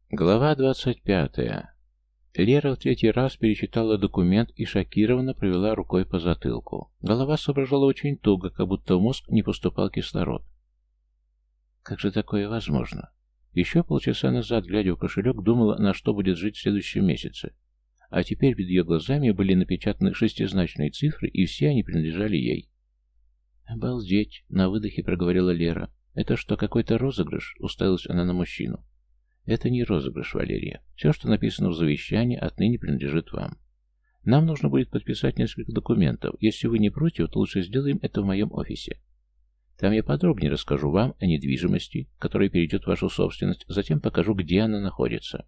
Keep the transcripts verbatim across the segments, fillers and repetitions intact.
Глава двадцать пятая. Лера в третий раз перечитала документ и шокированно провела рукой по затылку. Голова соображала очень туго, как будто в мозг не поступал кислород. Как же такое возможно? Еще полчаса назад, глядя в кошелек, думала, на что будет жить в следующем месяце. А теперь перед ее глазами были напечатаны шестизначные цифры, и все они принадлежали ей. «Обалдеть!» — на выдохе проговорила Лера. «Это что, какой-то розыгрыш?» — уставилась она на мужчину. «Это не розыгрыш, Валерия. Все, что написано в завещании, отныне принадлежит вам. Нам нужно будет подписать несколько документов. Если вы не против, то лучше сделаем это в моем офисе. Там я подробнее расскажу вам о недвижимости, которая перейдет в вашу собственность, затем покажу, где она находится».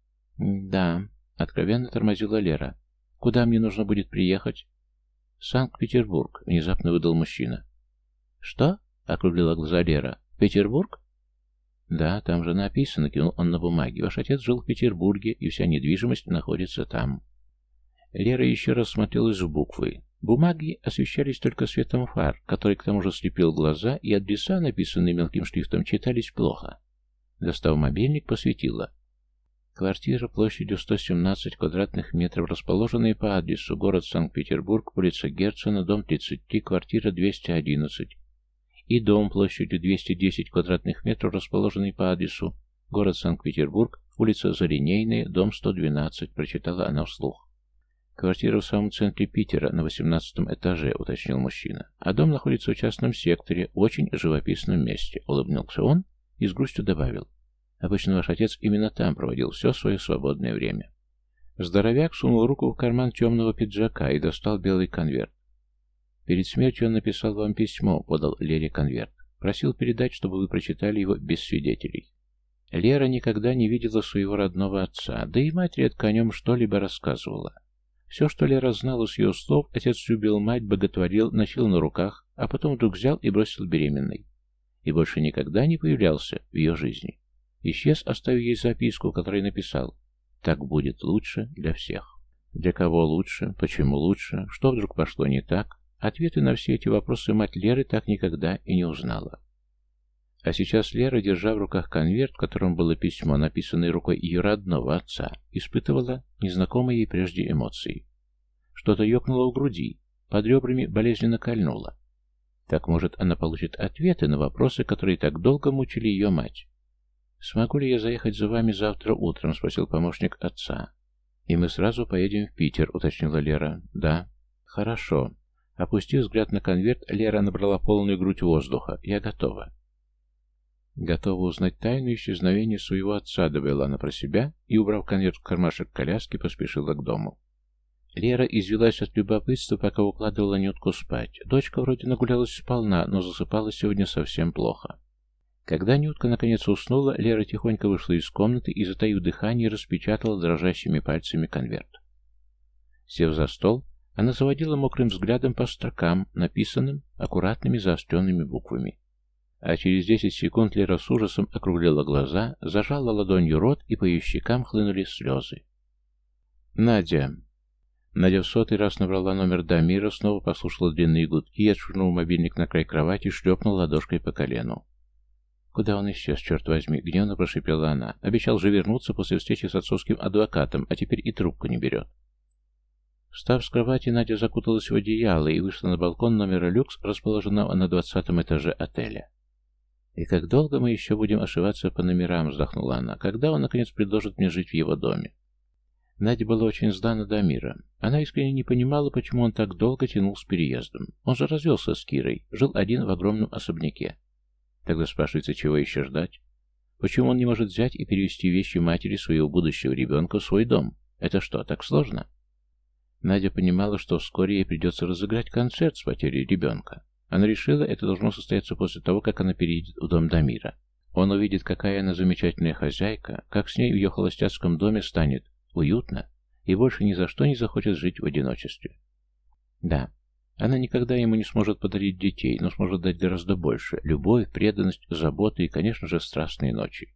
«Да», — откровенно тормозила Лера. «Куда мне нужно будет приехать?» «Санкт-Петербург», — внезапно выдал мужчина. «Что?» — округлила глаза Лера. «Петербург?» «Да, там же написано», — кинул он на бумаге. «Ваш отец жил в Петербурге, и вся недвижимость находится там». Лера еще раз смотрелась в буквы. Бумаги освещались только светом фар, который к тому же слепил глаза, и адреса, написанные мелким шрифтом, читались плохо. Достав мобильник, посветила. Квартира площадью сто семнадцать квадратных метров, расположенная по адресу город Санкт-Петербург, улица Герцена, дом тридцать три, квартира двести одиннадцать. И дом площадью двести десять квадратных метров, расположенный по адресу город Санкт-Петербург, улица Заринейная, дом сто двенадцать, прочитала она вслух. «Квартира в самом центре Питера, на восемнадцатом этаже», — уточнил мужчина. «А дом находится в частном секторе, в очень живописном месте», — улыбнулся он и с грустью добавил. «Обычно ваш отец именно там проводил все свое свободное время». Здоровяк сунул руку в карман темного пиджака и достал белый конверт. «Перед смертью он написал вам письмо», — подал Лере конверт. «Просил передать, чтобы вы прочитали его без свидетелей». Лера никогда не видела своего родного отца, да и мать редко о нем что-либо рассказывала. Все, что Лера знала с ее слов, отец любил мать, боготворил, носил на руках, а потом вдруг взял и бросил беременной. И больше никогда не появлялся в ее жизни. Исчез, оставив ей записку, в которой написал: «Так будет лучше для всех». Для кого лучше? Почему лучше? Что вдруг пошло не так? Ответы на все эти вопросы мать Леры так никогда и не узнала. А сейчас Лера, держа в руках конверт, в котором было письмо, написанное рукой ее родного отца, испытывала незнакомые ей прежде эмоции. Что-то ёкнуло в груди, под ребрами болезненно кольнуло. Так, может, она получит ответы на вопросы, которые так долго мучили ее мать. «Смогу ли я заехать за вами завтра утром?» — спросил помощник отца. «И мы сразу поедем в Питер», — уточнила Лера. «Да». «Хорошо». Опустив взгляд на конверт, Лера набрала полную грудь воздуха. «Я готова». «Готова узнать тайну исчезновения своего отца», — добавила она про себя и, убрав конверт в кармашек коляски, поспешила к дому. Лера извелась от любопытства, пока укладывала Нютку спать. Дочка вроде нагулялась сполна, но засыпала сегодня совсем плохо. Когда Нютка наконец уснула, Лера тихонько вышла из комнаты и, затаив дыхание, распечатала дрожащими пальцами конверт. Сев за стол, она заводила мокрым взглядом по строкам, написанным аккуратными заостренными буквами. А через десять секунд Лера с ужасом округлила глаза, зажала ладонью рот, и по ее щекам хлынули слезы. «Надя». Надя в сотый раз набрала номер Дамира, снова послушала длинные гудки и, отшвырнув мобильник на край кровати, шлепнула ладошкой по колену. «Куда он исчез, черт возьми?» — гневно прошипела она. «Обещал же вернуться после встречи с отцовским адвокатом, а теперь и трубку не берет». Встав с кровати, Надя закуталась в одеяло и вышла на балкон номера люкс, расположенного на двадцатом этаже отеля. «И как долго мы еще будем ошиваться по номерам?» — вздохнула она. «Когда он, наконец, предложит мне жить в его доме?» Надя была очень зла на Дамира. Она искренне не понимала, почему он так долго тянул с переездом. Он же развелся с Кирой, жил один в огромном особняке. Тогда спрашивается, чего еще ждать? Почему он не может взять и перевести вещи матери своего будущего ребенка в свой дом? Это что, так сложно? Надя понимала, что вскоре ей придется разыграть концерт с потерей ребенка. Она решила, это должно состояться после того, как она переедет в дом Дамира. Он увидит, какая она замечательная хозяйка, как с ней в ее холостяцком доме станет уютно, и больше ни за что не захочет жить в одиночестве. Да, она никогда ему не сможет подарить детей, но сможет дать гораздо больше — любовь, преданность, заботу и, конечно же, страстные ночи.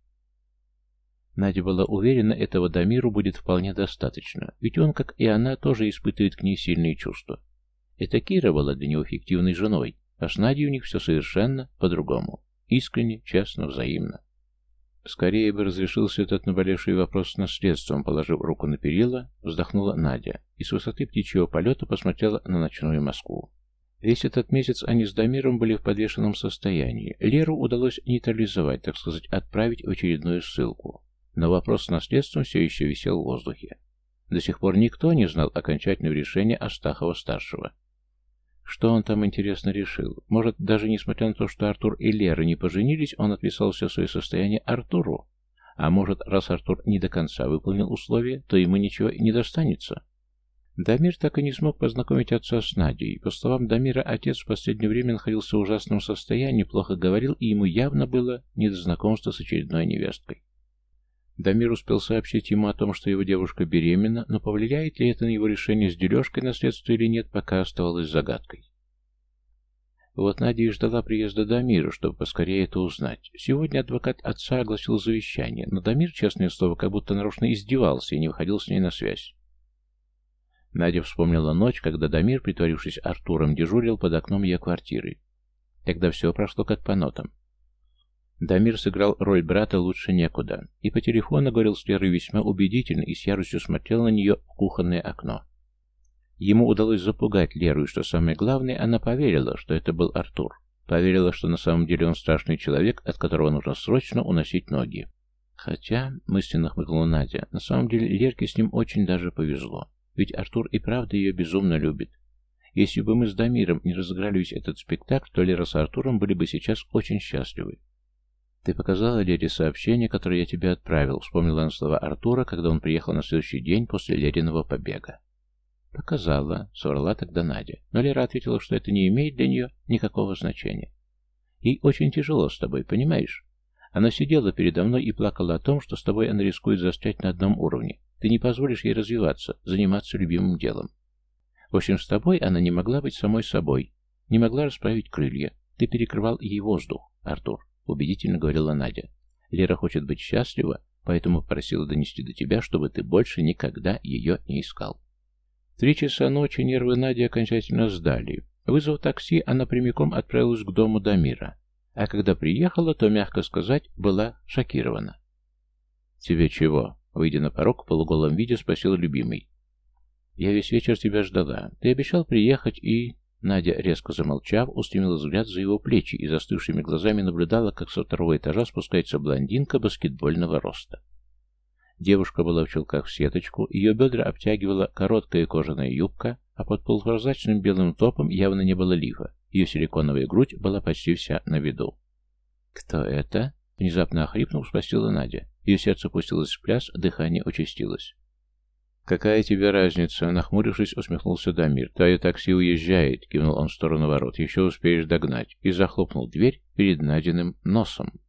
Надя была уверена, этого Дамиру будет вполне достаточно, ведь он, как и она, тоже испытывает к ней сильные чувства. Это Кира была для него фиктивной женой, а с Надей у них все совершенно по-другому. Искренне, честно, взаимно. Скорее бы разрешился этот наболевший вопрос с наследством, положив руку на перила, вздохнула Надя и с высоты птичьего полета посмотрела на ночную Москву. Весь этот месяц они с Дамиром были в подвешенном состоянии. Леру удалось нейтрализовать, так сказать, отправить в очередную ссылку. Но вопрос с наследством все еще висел в воздухе. До сих пор никто не знал окончательного решения Астахова-старшего. Что он там, интересно, решил? Может, даже несмотря на то, что Артур и Лера не поженились, он отписал все свое состояние Артуру? А может, раз Артур не до конца выполнил условия, то ему ничего и не достанется? Дамир так и не смог познакомить отца с Надей. По словам Дамира, отец в последнее время находился в ужасном состоянии, плохо говорил, и ему явно было не до знакомства с очередной невесткой. Дамир успел сообщить ему о том, что его девушка беременна, но повлияет ли это на его решение с дележкой наследства или нет, пока оставалось загадкой. Вот Надя и ждала приезда Дамира, чтобы поскорее это узнать. Сегодня адвокат отца огласил завещание, но Дамир, честное слово, как будто нарочно издевался и не выходил с ней на связь. Надя вспомнила ночь, когда Дамир, притворившись Артуром, дежурил под окном ее квартиры. Тогда все прошло как по нотам. Дамир сыграл роль брата лучше некуда, и по телефону говорил с Лерой весьма убедительно и с яростью смотрел на нее в кухонное окно. Ему удалось запугать Леру, и, что самое главное, она поверила, что это был Артур. Поверила, что на самом деле он страшный человек, от которого нужно срочно уносить ноги. Хотя, мысленно хмыкнула Надя, на самом деле Лерке с ним очень даже повезло. Ведь Артур и правда ее безумно любит. Если бы мы с Дамиром не разыграли весь этот спектакль, то Лера с Артуром были бы сейчас очень счастливы. «Ты показала Лере сообщение, которое я тебе отправил», — вспомнила она слова Артура, когда он приехал на следующий день после Лериного побега. «Показала», — соврала тогда Надя. Но Лера ответила, что это не имеет для нее никакого значения. «Ей очень тяжело с тобой, понимаешь? Она сидела передо мной и плакала о том, что с тобой она рискует застрять на одном уровне. Ты не позволишь ей развиваться, заниматься любимым делом. В общем, с тобой она не могла быть самой собой, не могла расправить крылья. Ты перекрывал ей воздух, Артур», — убедительно говорила Надя. «Лера хочет быть счастлива, поэтому просила донести до тебя, чтобы ты больше никогда ее не искал». Три часа ночи нервы Нади окончательно сдали. Вызвав такси, она прямиком отправилась к дому Дамира. А когда приехала, то, мягко сказать, была шокирована. «Тебе чего?» — выйдя на порог в полуголом виде, спросил любимый. «Я весь вечер тебя ждала. Ты обещал приехать и...» Надя, резко замолчав, устремила взгляд за его плечи и застывшими глазами наблюдала, как со второго этажа спускается блондинка баскетбольного роста. Девушка была в чулках в сеточку, ее бедра обтягивала короткая кожаная юбка, а под полупрозрачным белым топом явно не было лифа. Ее силиконовая грудь была почти вся на виду. «Кто это?» — внезапно охрипнув, спросила Надя. Ее сердце пустилось в пляс, дыхание участилось. «Какая тебе разница?» — нахмурившись, усмехнулся Дамир. «Твое такси уезжает», — кивнул он в сторону ворот. «Еще успеешь догнать». И захлопнул дверь перед Надиным носом.